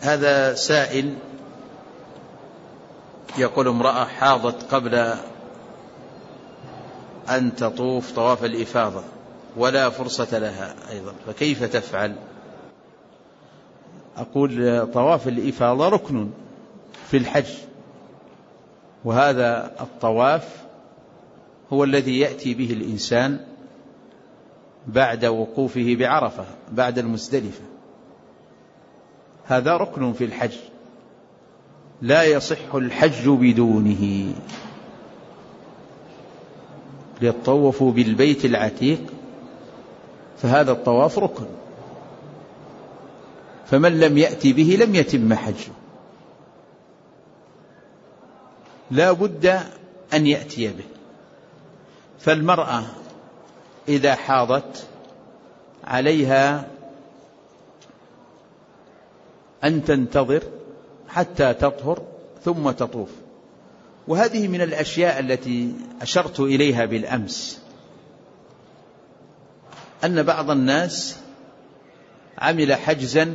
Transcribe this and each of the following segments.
هذا سائل يقول: امرأة حاضت قبل أن تطوف طواف الإفاضة ولا فرصة لها أيضا، فكيف تفعل؟ أقول: طواف الإفاضة ركن في الحج، وهذا الطواف هو الذي يأتي به الإنسان بعد وقوفه بعرفة بعد المزدلفة، هذا ركن في الحج لا يصح الحج بدونه. ليطوفوا بالبيت العتيق، فهذا الطواف ركن، فمن لم يأتي به لم يتم حجه، لا بد أن يأتي به. فالمرأة إذا حاضت عليها أن تنتظر حتى تطهر ثم تطوف. وهذه من الأشياء التي أشرت إليها بالأمس، أن بعض الناس عمل حجزا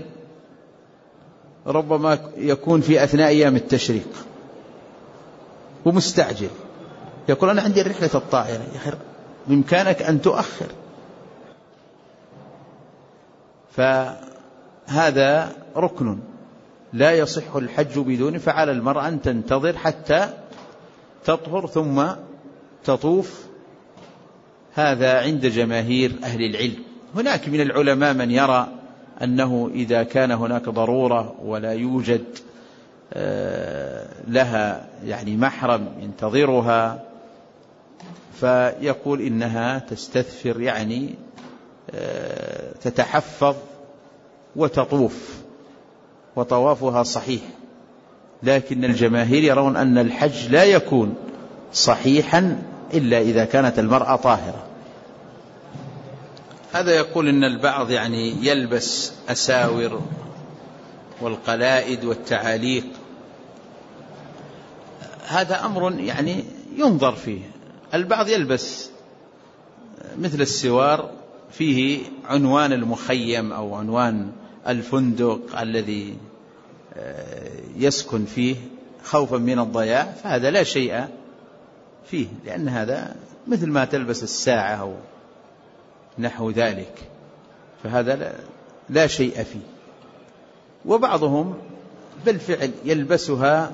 ربما يكون في أثناء أيام التشريق ومستعجل، يقول: أنا عندي رحلة الطائرة، يا أخي بإمكانك أن تؤخر. فهذا ركن لا يصح الحج بدونه، فعلى المرأة أن تنتظر حتى تطهر ثم تطوف. هذا عند جماهير أهل العلم. هناك من العلماء من يرى أنه إذا كان هناك ضرورة ولا يوجد لها يعني محرم ينتظرها، فيقول إنها تستثفر، يعني تتحفظ وتطوف وطوافها صحيح. لكن الجماهير يرون أن الحج لا يكون صحيحا إلا إذا كانت المرأة طاهرة. هذا يقول إن البعض يعني يلبس أساور والقلائد والتعاليق، هذا أمر يعني ينظر فيه. البعض يلبس مثل السوار فيه عنوان المخيم أو عنوان الفندق الذي يسكن فيه خوفا من الضياع، فهذا لا شيء فيه، لأن هذا مثل ما تلبس الساعة أو نحو ذلك، فهذا لا شيء فيه. وبعضهم بالفعل يلبسها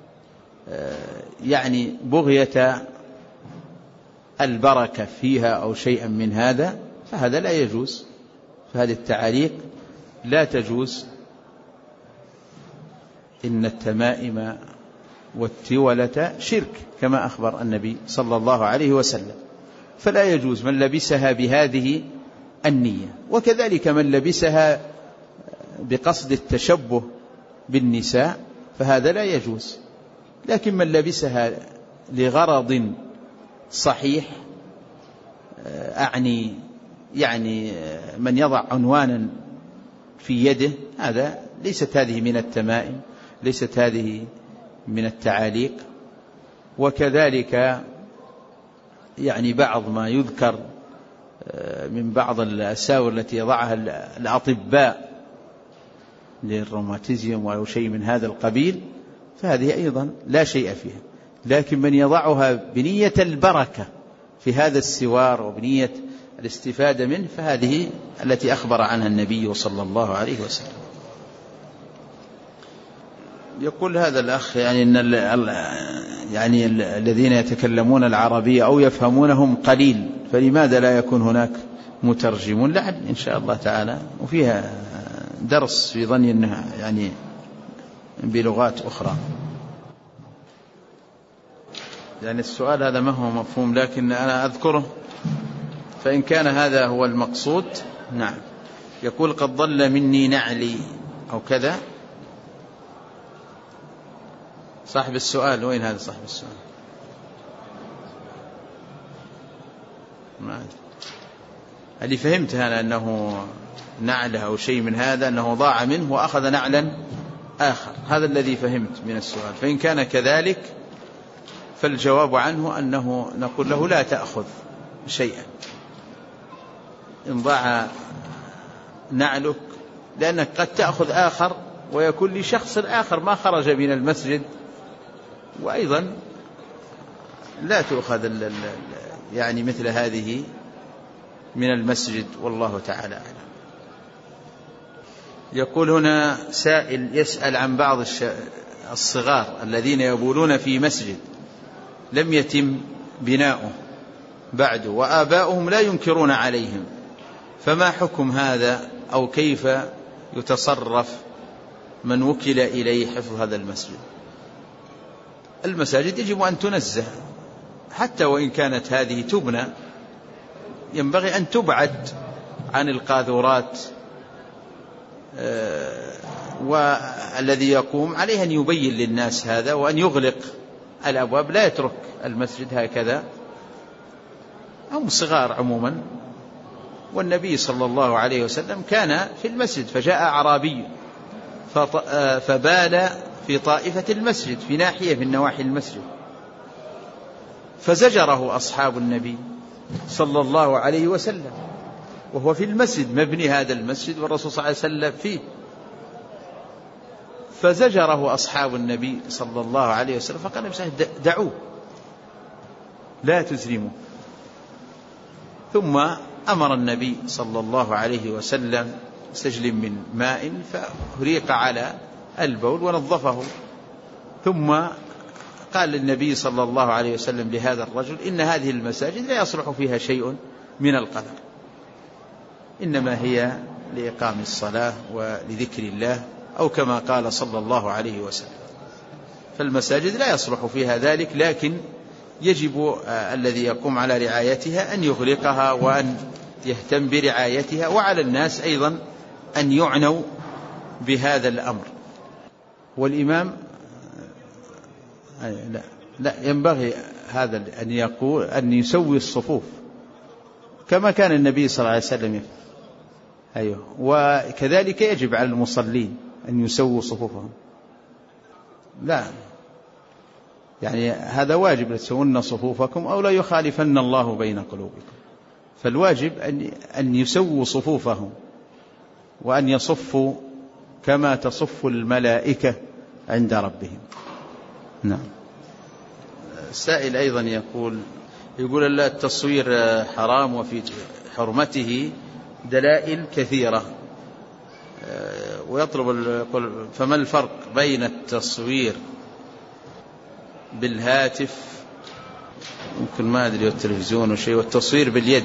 يعني بغية البركة فيها أو شيئا من هذا، فهذا لا يجوز، فهذه التعاليق لا تجوز. إن التمائم والتولة شرك كما أخبر النبي صلى الله عليه وسلم، فلا يجوز من لبسها بهذه النية. وكذلك من لبسها بقصد التشبه بالنساء فهذا لا يجوز. لكن من لبسها لغرض صحيح، أعني يعني من يضع عنوانا في يده، هذا ليست هذه من التمائم، ليست هذه من التعاليق. وكذلك يعني بعض ما يذكر من بعض الأساور التي يضعها الأطباء للروماتيزيوم أو شيء من هذا القبيل، فهذه أيضا لا شيء فيها. لكن من يضعها بنية البركة في هذا السوار وبنية الاستفادة منه، فهذه التي أخبر عنها النبي صلى الله عليه وسلم. يقول هذا الأخ يعني إن يعني الذين يتكلمون العربية أو يفهمونهم قليل، فلماذا لا يكون هناك مترجمون؟ لعل إن شاء الله تعالى، وفيها درس في ظني أنها يعني بلغات أخرى. يعني السؤال هذا ما هو مفهوم، لكن أنا أذكره فإن كان هذا هو المقصود. نعم. يقول: قد ضل مني نعلي أو كذا. صاحب السؤال وين هذا صاحب السؤال؟ ما أدري. اللي فهمته أنا أنه نعله أو شيء من هذا، أنه ضاع منه وأخذ نعلا آخر، هذا الذي فهمت من السؤال. فإن كان كذلك فالجواب عنه أنه نقول له: لا تأخذ شيئا إن ضاع نعلك، لأنك قد تأخذ آخر ويكون لشخص آخر ما خرج من المسجد، وأيضا لا تؤخذ يعني مثل هذه من المسجد، والله تعالى أعلم. يقول هنا سائل يسأل عن بعض الصغار الذين يبولون في مسجد لم يتم بناؤه بعد وآباؤهم لا ينكرون عليهم، فما حكم هذا، أو كيف يتصرف من وكل إليه حفظ هذا المسجد؟ المساجد يجب أن تنزه، حتى وإن كانت هذه تبنى ينبغي أن تبعد عن القاذورات، والذي يقوم عليه أن يبين للناس هذا، وأن يغلق الأبواب، لا يترك المسجد هكذا، هم صغار عموما. والنبي صلى الله عليه وسلم كان في المسجد فجاء أعرابي فبال في طائفة المسجد، في ناحية من نواحي المسجد، فزجره أصحاب النبي صلى الله عليه وسلم وهو في المسجد، مبني هذا المسجد والرسول صلى الله عليه وسلم فيه، فزجره أصحاب النبي صلى الله عليه وسلم، فقال دعوه لا تزرموا. ثم أمر النبي صلى الله عليه وسلم سجل من ماء فهريق على البول ونظفه، ثم قال للنبي صلى الله عليه وسلم لهذا الرجل: إن هذه المساجد لا يصلح فيها شيء من القدر، إنما هي لإقام الصلاة ولذكر الله، أو كما قال صلى الله عليه وسلم. فالمساجد لا يصلح فيها ذلك، لكن يجب الذي يقوم على رعايتها أن يغلقها وأن يهتم برعايتها، وعلى الناس أيضا أن يعنوا بهذا الأمر. والإمام لا ينبغي هذا أن يقول أن يسوي الصفوف كما كان النبي صلى الله عليه وسلم. أيوه، وكذلك يجب على المصلين أن يسووا صفوفهم. لا يعني هذا واجب، لتسوون صفوفكم أو لا يخالفن الله بين قلوبكم. فالواجب أن يسووا صفوفهم وأن يصفوا كما تصف الملائكة عند ربهم. نعم. السائل أيضا يقول التصوير حرام وفي حرمته دلائل كثيرة، ويطلب فما الفرق بين التصوير بالهاتف، ممكن ما أدري، والتلفزيون وشيء، والتصوير باليد؟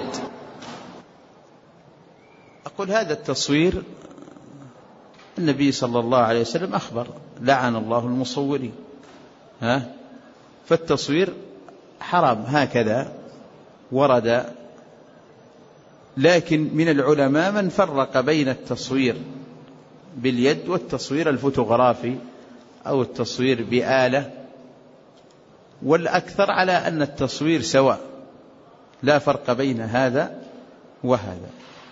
أقول هذا التصوير النبي صلى الله عليه وسلم أخبر: لعن الله المصورين. فالتصوير حرام هكذا ورد، لكن من العلماء من فرق بين التصوير باليد والتصوير الفوتوغرافي أو التصوير بآلة، والأكثر على أن التصوير سواء، لا فرق بين هذا وهذا.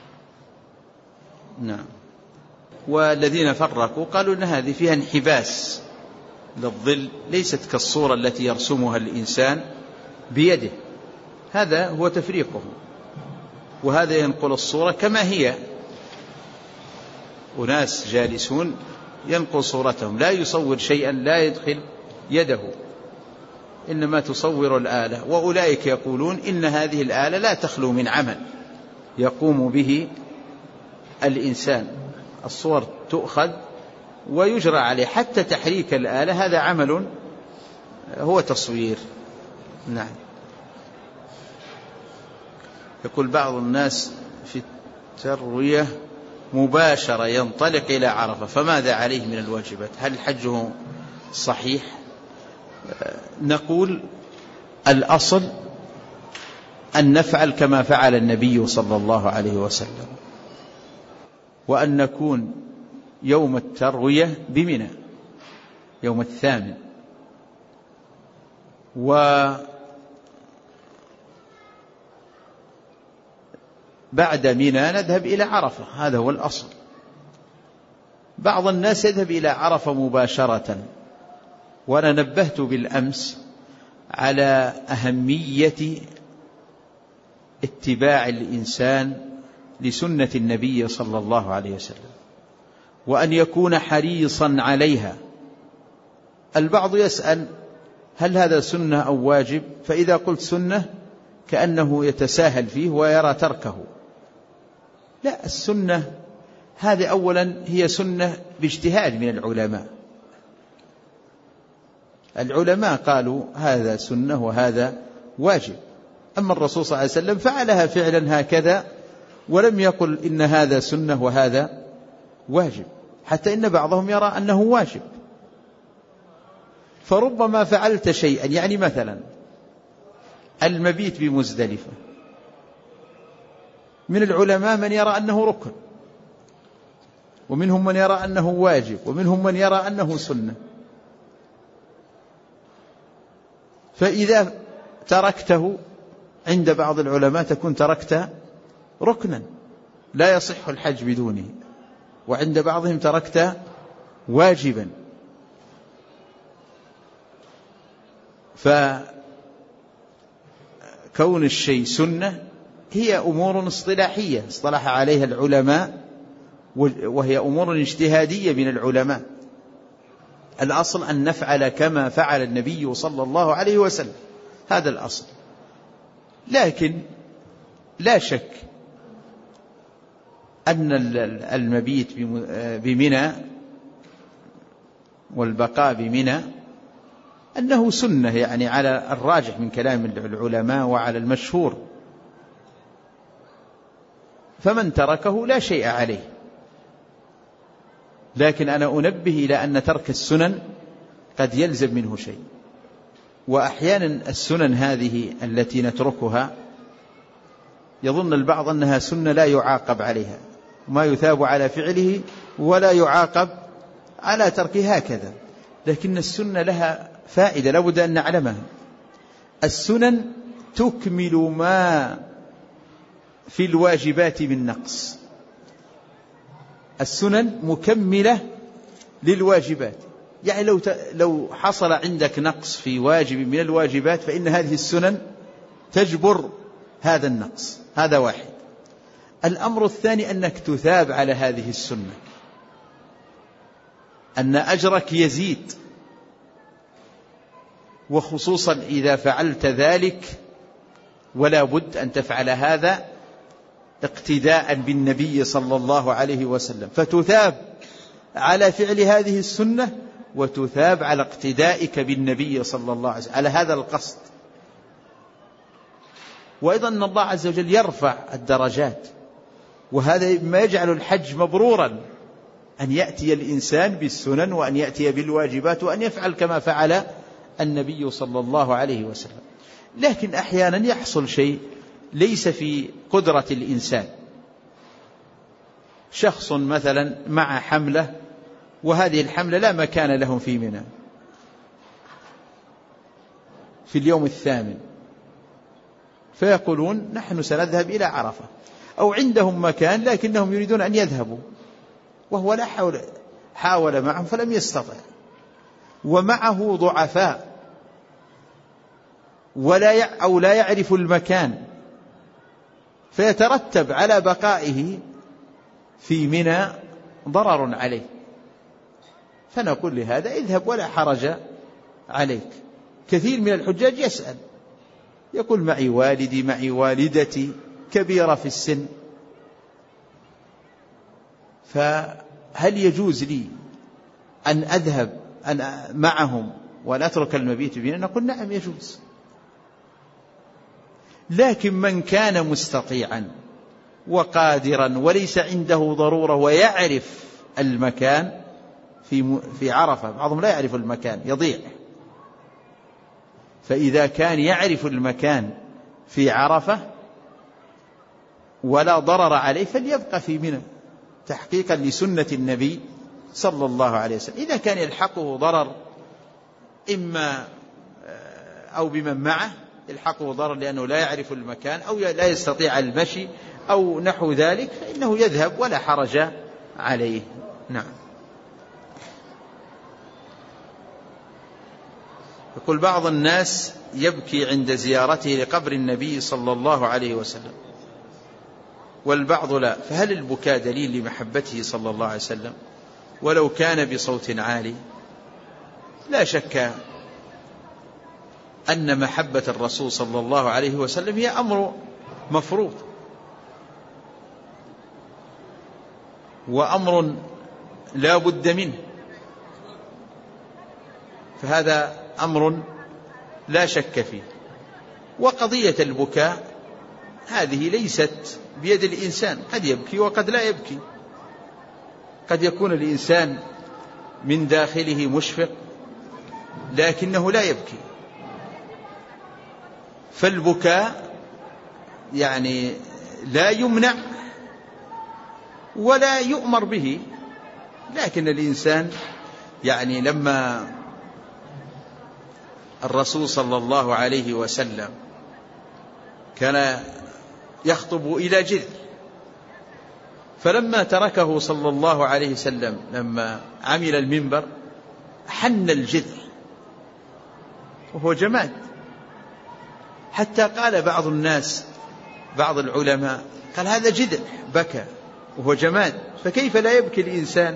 نعم. والذين فرقوا قالوا أن هذه فيها انحباس للظل، ليست كالصورة التي يرسمها الإنسان بيده، هذا هو تفريقه. وهذا ينقل الصورة كما هي، وناس جالسون ينقل صورتهم، لا يصور شيئا، لا يدخل يده، إنما تصور الآلة. وأولئك يقولون إن هذه الآلة لا تخلو من عمل يقوم به الإنسان، الصور تؤخذ ويجرى عليه، حتى تحريك الآلة هذا عمل هو تصوير. نعم. يقول بعض الناس في التروية مباشرة ينطلق إلى عرفة، فماذا عليه من الواجبات؟ هل حجه صحيح؟ نقول الأصل أن نفعل كما فعل النبي صلى الله عليه وسلم، وأن نكون يوم التروية بمنى يوم 8، وبعد منى نذهب إلى عرفة، هذا هو الأصل. بعض الناس يذهب إلى عرفة مباشرة، وأنا نبهت بالأمس على أهمية اتباع الإنسان لسنة النبي صلى الله عليه وسلم، وأن يكون حريصا عليها. البعض يسأل هل هذا سنة أو واجب؟ فإذا قلت سنة كأنه يتساهل فيه ويرى تركه. لا، السنة هذه أولا هي سنة باجتهاد من العلماء. العلماء قالوا هذا سنة وهذا واجب. أما الرسول صلى الله عليه وسلم فعلها فعلا هكذا، ولم يقل إن هذا سنة وهذا واجب، حتى إن بعضهم يرى أنه واجب. فربما فعلت شيئا، يعني مثلا المبيت بمزدلفة، من العلماء من يرى أنه ركن، ومنهم من يرى أنه واجب، ومنهم من يرى أنه سنة. فإذا تركته عند بعض العلماء تكون تركت ركنا لا يصح الحج بدونه، وعند بعضهم تركت واجبا. فكون الشيء سنة هي أمور اصطلاحية اصطلح عليها العلماء، وهي أمور اجتهادية من العلماء. الأصل أن نفعل كما فعل النبي صلى الله عليه وسلم، هذا الأصل. لكن لا شك أن المبيت بمنى والبقاء بمنى أنه سنة، يعني على الراجح من كلام العلماء وعلى المشهور، فمن تركه لا شيء عليه. لكن أنا أنبه إلى أن ترك السنن قد يلزم منه شيء، وأحيانا السنن هذه التي نتركها يظن البعض أنها سنة لا يعاقب عليها، ما يثاب على فعله ولا يعاقب على تركها هكذا. لكن السنة لها فائدة لابد أن نعلمها. السنن تكمل ما في الواجبات من نقص. السنن مكملة للواجبات، يعني لو حصل عندك نقص في واجب من الواجبات فإن هذه السنن تجبر هذا النقص. هذا واحد. الأمر الثاني أنك تثاب على هذه السنة، أن أجرك يزيد، وخصوصا إذا فعلت ذلك، ولا بد أن تفعل هذا اقتداء بالنبي صلى الله عليه وسلم، فتثاب على فعل هذه السنة وتثاب على اقتدائك بالنبي صلى الله عليه وسلم، على هذا القصد. وأيضا أن الله عز وجل يرفع الدرجات، وهذا ما يجعل الحج مبرورا، أن يأتي الإنسان بالسنن وأن يأتي بالواجبات وأن يفعل كما فعل النبي صلى الله عليه وسلم. لكن أحيانا يحصل شيء ليس في قدرة الإنسان. شخص مثلا مع حملة، وهذه الحملة لا مكان لهم في منى في اليوم الثامن، فيقولون نحن سنذهب إلى عرفة، أو عندهم مكان لكنهم يريدون أن يذهبوا، وهو لا حاول معهم فلم يستطع، ومعه ضعفاء أو لا يعرف المكان، فيترتب على بقائه في منى ضرر عليه. فنقول لهذا اذهب ولا حرج عليك. كثير من الحجاج يسأل يقول معي والدي معي والدتي كبيرة في السن، فهل يجوز لي أن أذهب معهم ولا أترك المبيت بنا؟ نقول نعم يجوز. لكن من كان مستطيعا وقادرا وليس عنده ضرورة ويعرف المكان في عرفة، بعضهم لا يعرف المكان يضيع، فإذا كان يعرف المكان في عرفة ولا ضرر عليه فليبقى في منى تحقيقا لسنة النبي صلى الله عليه وسلم. إذا كان يلحقه ضرر إما أو بمن معه يلحقه ضرر لأنه لا يعرف المكان أو لا يستطيع المشي أو نحو ذلك، فإنه يذهب ولا حرج عليه. نعم. يقول بعض الناس يبكي عند زيارته لقبر النبي صلى الله عليه وسلم والبعض لا، فهل البكاء دليل لمحبته صلى الله عليه وسلم؟ ولو كان بصوت عالي. لا شك أن محبة الرسول صلى الله عليه وسلم هي أمر مفروض، وأمر لا بد منه، فهذا أمر لا شك فيه. وقضية البكاء هذه ليست بيد الإنسان، قد يبكي وقد لا يبكي، قد يكون الإنسان من داخله مشفق لكنه لا يبكي. فالبكاء يعني لا يمنع ولا يؤمر به، لكن الإنسان يعني لما الرسول صلى الله عليه وسلم كان يخطب إلى جذع، فلما تركه صلى الله عليه وسلم لما عمل المنبر حن الجذع وهو جماد، حتى قال بعض الناس بعض العلماء قال هذا جذع بكى وهو جماد، فكيف لا يبكي الإنسان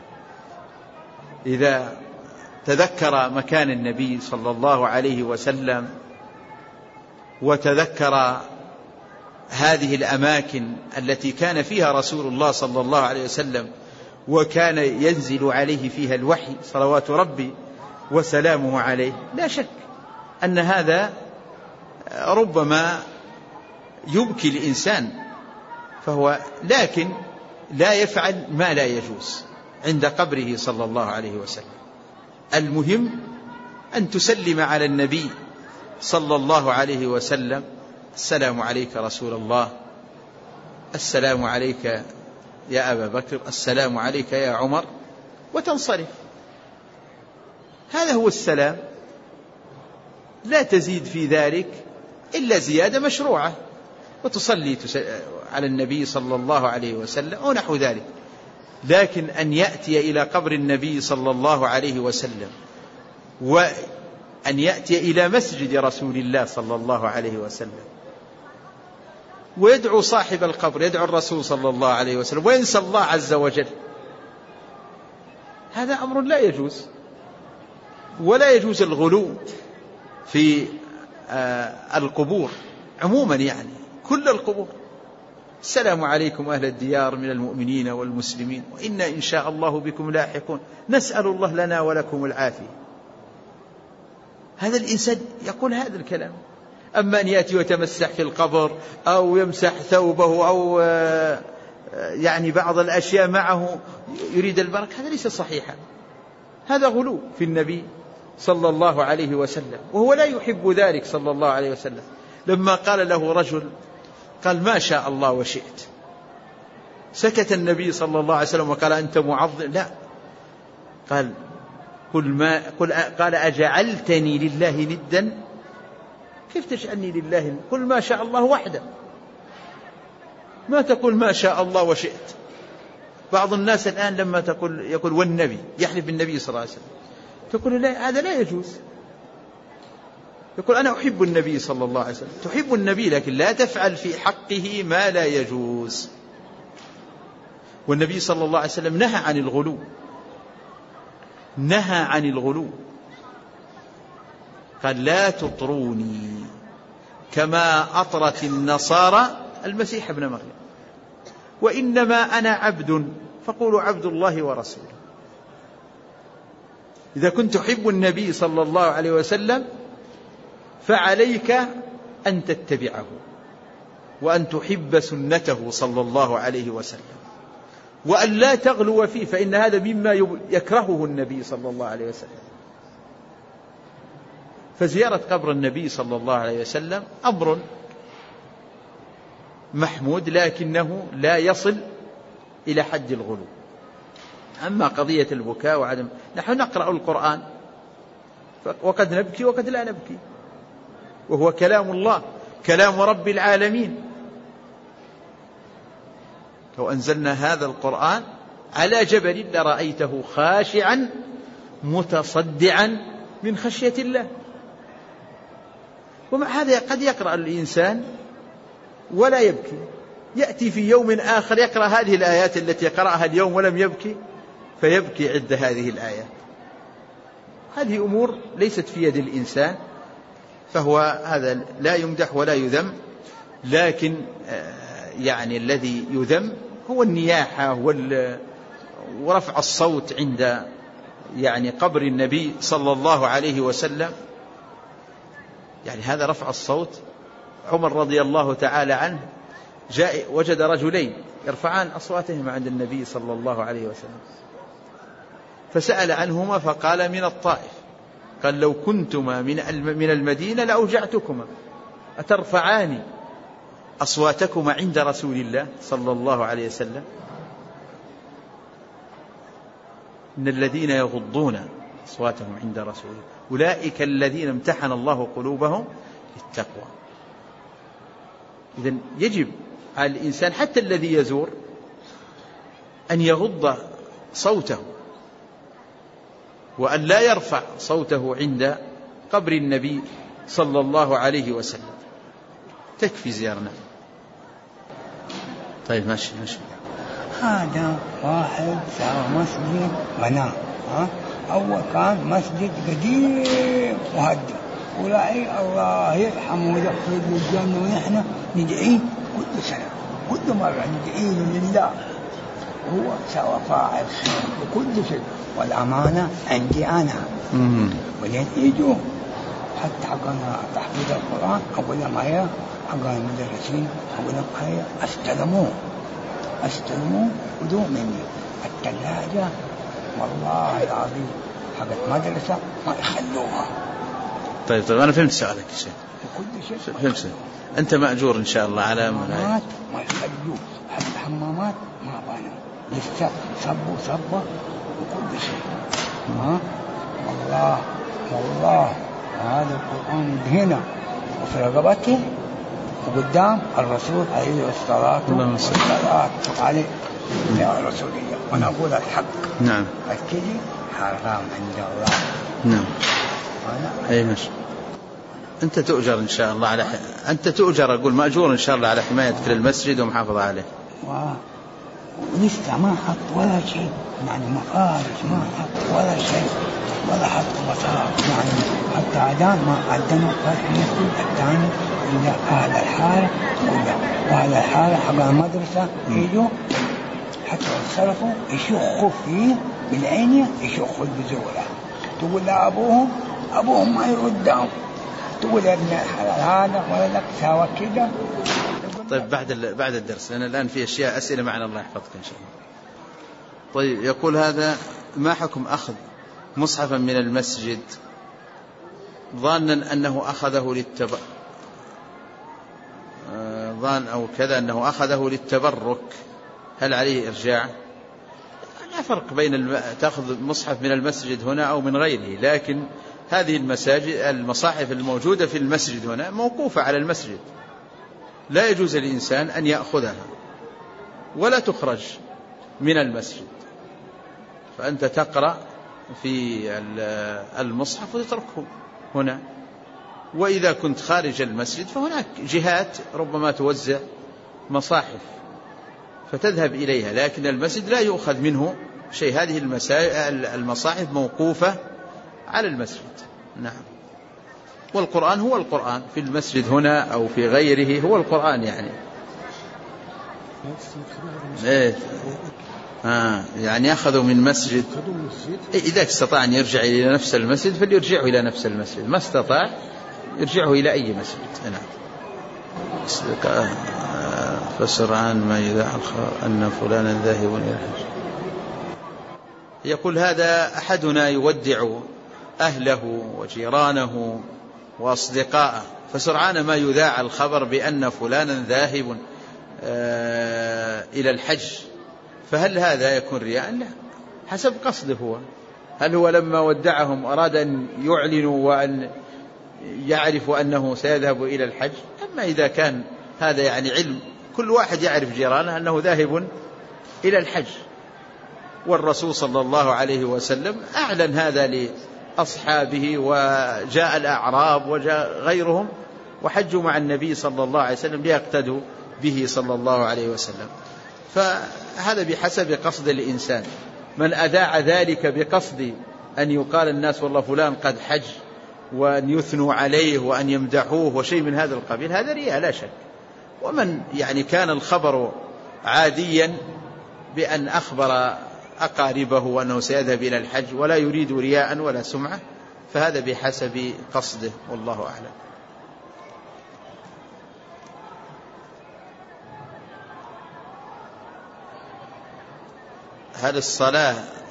إذا تذكر مكان النبي صلى الله عليه وسلم وتذكر هذه الأماكن التي كان فيها رسول الله صلى الله عليه وسلم وكان ينزل عليه فيها الوحي صلوات ربي وسلامه عليه. لا شك أن هذا ربما يبكي الإنسان، لكن لا يفعل ما لا يجوز عند قبره صلى الله عليه وسلم. المهم أن تسلم على النبي صلى الله عليه وسلم: السلام عليك رسول الله، السلام عليك يا أبا بكر، السلام عليك يا عمر، وتنصرف. هذا هو السلام، لا تزيد في ذلك إلا زيادة مشروعة، وتصلي على النبي صلى الله عليه وسلم ونحو ذلك. لكن أن يأتي إلى قبر النبي صلى الله عليه وسلم وأن يأتي إلى مسجد رسول الله صلى الله عليه وسلم ويدعو صاحب القبر، يدعو الرسول صلى الله عليه وسلم وينسى الله عز وجل، هذا أمر لا يجوز. ولا يجوز الغلو في القبور عموما، يعني كل القبور. السلام عليكم أهل الديار من المؤمنين والمسلمين وإنا إن شاء الله بكم لاحقون، نسأل الله لنا ولكم العافية. هذا الإنسان يقول هذا الكلام. أما أن يأتي ويتمسح في القبر أو يمسح ثوبه أو يعني بعض الأشياء معه يريد البركة، هذا ليس صحيحا، هذا غلو في النبي صلى الله عليه وسلم، وهو لا يحب ذلك صلى الله عليه وسلم. لما قال له رجل قال ما شاء الله وشئت، سكت النبي صلى الله عليه وسلم وقال أنت معظم؟ لا، قال أجعلتني لله ندا؟ كيف تجعلني لله؟ قل ما شاء الله وحده، ما تقول ما شاء الله وشئت. بعض الناس الآن لما يقول والنبي، يحلف بالنبي صلى الله عليه وسلم، تقول لا، هذا لا يجوز. يقول أنا أحب النبي صلى الله عليه وسلم، تحب النبي لكن لا تفعل في حقه ما لا يجوز. والنبي صلى الله عليه وسلم نهى عن الغلو، نهى عن الغلو، قال لا تطروني كما أطرت النصارى المسيح ابن مريم، وإنما أنا عبد فقولوا عبد الله ورسوله. إذا كنت تحب النبي صلى الله عليه وسلم فعليك أن تتبعه وأن تحب سنته صلى الله عليه وسلم، وأن لا تغلو فيه، فإن هذا مما يكرهه النبي صلى الله عليه وسلم. فزيارة قبر النبي صلى الله عليه وسلم أمر محمود، لكنه لا يصل إلى حد الغلو. أما قضية البكاء وعدم، نحن نقرأ القرآن وقد نبكي وقد لا نبكي، وهو كلام الله، كلام رب العالمين. لو أنزلنا هذا القرآن على جبل لرأيته خاشعا متصدعا من خشية الله. ومع هذا قد يقرأ الإنسان ولا يبكي، يأتي في يوم آخر يقرأ هذه الآيات التي قرأها اليوم ولم يبكي، فيبكي عند هذه الآية. هذه أمور ليست في يد الإنسان، فهو هذا لا يمدح ولا يذم، لكن يعني الذي يذم هو النياحة ورفع الصوت عند يعني قبر النبي صلى الله عليه وسلم. يعني هذا رفع الصوت. عمر رضي الله تعالى عنه وجد رجلين يرفعان أصواتهما عند النبي صلى الله عليه وسلم، فسأل عنهما فقال من الطائف. قال لو كنتما من المدينة لأوجعتكما، أترفعان أصواتكما عند رسول الله صلى الله عليه وسلم؟ إن الذين يغضون أصواتهم عند رسوله أولئك الذين امتحن الله قلوبهم للتقوى. إذن يجب على الإنسان حتى الذي يزور أن يغض صوته، وأن لا يرفع صوته عند قبر النبي صلى الله عليه وسلم. تكفي زيارنا. طيب ماشي. هذا واحد سوى مسجد بناه، أول كان مسجد قديم مهدم، أولئك الله يرحمه ويغفر له الجنة، ونحن ندعيه كل سنة كل مرة ندعيه لله. هو سوى فاعل وكل شيء، والأمانة عندي أنا. ولين يجوا حتى حقنا تحفيظ القرآن أقول لهم هيا، حقنا المدرسين أقول لهم هيا استلموا ودوا مني الثلاجة. والله العظيم حقت مدرسة ما يخلوها. طيب أنا فهمت سؤالك يا شيخ. كل شيء فهمت. أنت مأجور إن شاء الله على حمامات ما يخلوه، حتى حمامات ما بانوا لسه صبوا وكل شيء. والله هذا القرآن هنا وفي رقبته وقدام الرسول عليه الصلاة والسلام عليه يا رسول الله. وأنا أقول الحق. نعم. الكذب حرام عند الله. نعم. أي ماشي. أنت تؤجر إن شاء الله أنت تؤجر، أقول مأجور إن شاء الله على حمايتك للمسجد ومحافظة عليه. ولسه ما حط ولا شيء، يعني مقارش ما حط ولا شيء، ولا حط مصارف، يعني حتى عدان ما عدنا المسجد الثاني إلى أهل الحارة وأهل الحارة حق المدرسة يجوا حتى يتصرفوا يشخوا فيه بالعين، يشخوا البزورة. تقول لأبوهم ما يردهم، تقول يا ابن الحلال هذا ولا لك ساوى كده. طيب بعد الدرس، لأن الآن في أشياء أسئلة معنا، الله يحفظك إن شاء الله. طيب يقول هذا: ما حكم أخذ مصحفا من المسجد ظانا أنه أخذه ظان أو كذا أنه أخذه للتبرك، هل عليه إرجاع؟ لا فرق بين تأخذ مصحف من المسجد هنا أو من غيره، لكن هذه المصاحف الموجودة في المسجد هنا موقوفة على المسجد، لا يجوز للإنسان أن يأخذها ولا تخرج من المسجد، فأنت تقرأ في المصحف وتتركه هنا. وإذا كنت خارج المسجد فهناك جهات ربما توزع مصاحف فتذهب إليها، لكن المسجد لا يؤخذ منه شيء. هذه المصاحف موقوفة على المسجد. نعم. والقرآن هو القرآن في المسجد هنا أو في غيره، هو القرآن يعني. يعني أخذوا من مسجد، إذا استطاع أن يرجع إلى نفس المسجد فليرجعه إلى نفس المسجد، ما استطاع يرجعه إلى أي مسجد. نعم. فسرعان ما يذاع الخبر أن فلانا ذاهب إلى الحج. يقول هذا: أحدنا يودع أهله وجيرانه وأصدقاءه، فسرعان ما يذاع الخبر بأن فلانا ذاهب إلى الحج، فهل هذا يكون رياء؟ لا، حسب قصده هو. هل هو لما ودعهم أراد أن يعلنوا وأن يعرفوا أنه سيذهب إلى الحج؟ أما إذا كان هذا يعني علم، كل واحد يعرف جيرانه أنه ذاهب إلى الحج، والرسول صلى الله عليه وسلم أعلن هذا لأصحابه، وجاء الأعراب وجاء غيرهم وحجوا مع النبي صلى الله عليه وسلم ليقتدوا به صلى الله عليه وسلم. فهذا بحسب قصد الإنسان. من أذاع ذلك بقصد أن يقال الناس والله فلان قد حج وأن يثنوا عليه وأن يمدحوه وشيء من هذا القبيل، هذا رياء لا شك. ومن يعني كان الخبر عاديا بأن أخبر أقاربه وأنه سيذهب إلى الحج ولا يريد رياء ولا سمعة، فهذا بحسب قصده والله أعلم. هل الصلاة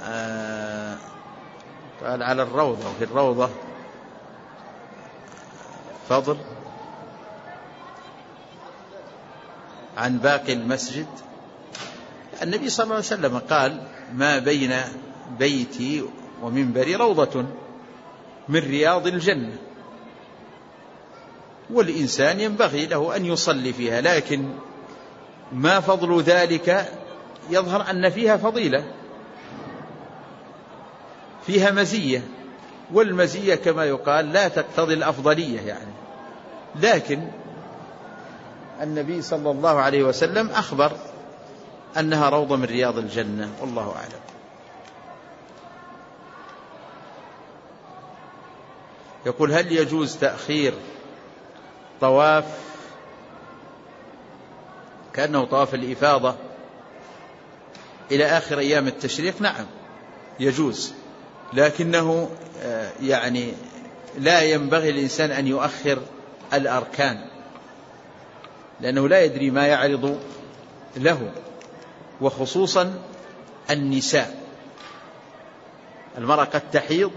قال على الروضة وفي الروضة فضل عن باقي المسجد؟ النبي صلى الله عليه وسلم قال ما بين بيتي ومنبري روضة من رياض الجنة، والإنسان ينبغي له أن يصلي فيها، لكن ما فضل ذلك يظهر أن فيها فضيلة، فيها مزية، والمزية كما يقال لا تقتضي الأفضلية يعني، لكن النبي صلى الله عليه وسلم أخبر أنها روضة من رياض الجنة والله أعلم. يقول هل يجوز تأخير طواف كأنه طواف الإفاضة إلى آخر أيام التشريق؟ نعم يجوز، لكنه يعني لا ينبغي الإنسان أن يؤخر الأركان، لأنه لا يدري ما يعرض له، وخصوصا النساء، المرأة قد تحيض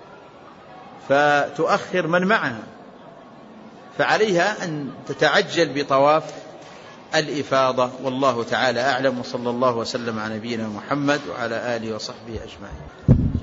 فتؤخر من معها، فعليها أن تتعجل بطواف الإفاضة والله تعالى أعلم، وصلى الله وسلم على نبينا محمد وعلى آله وصحبه أجمعين.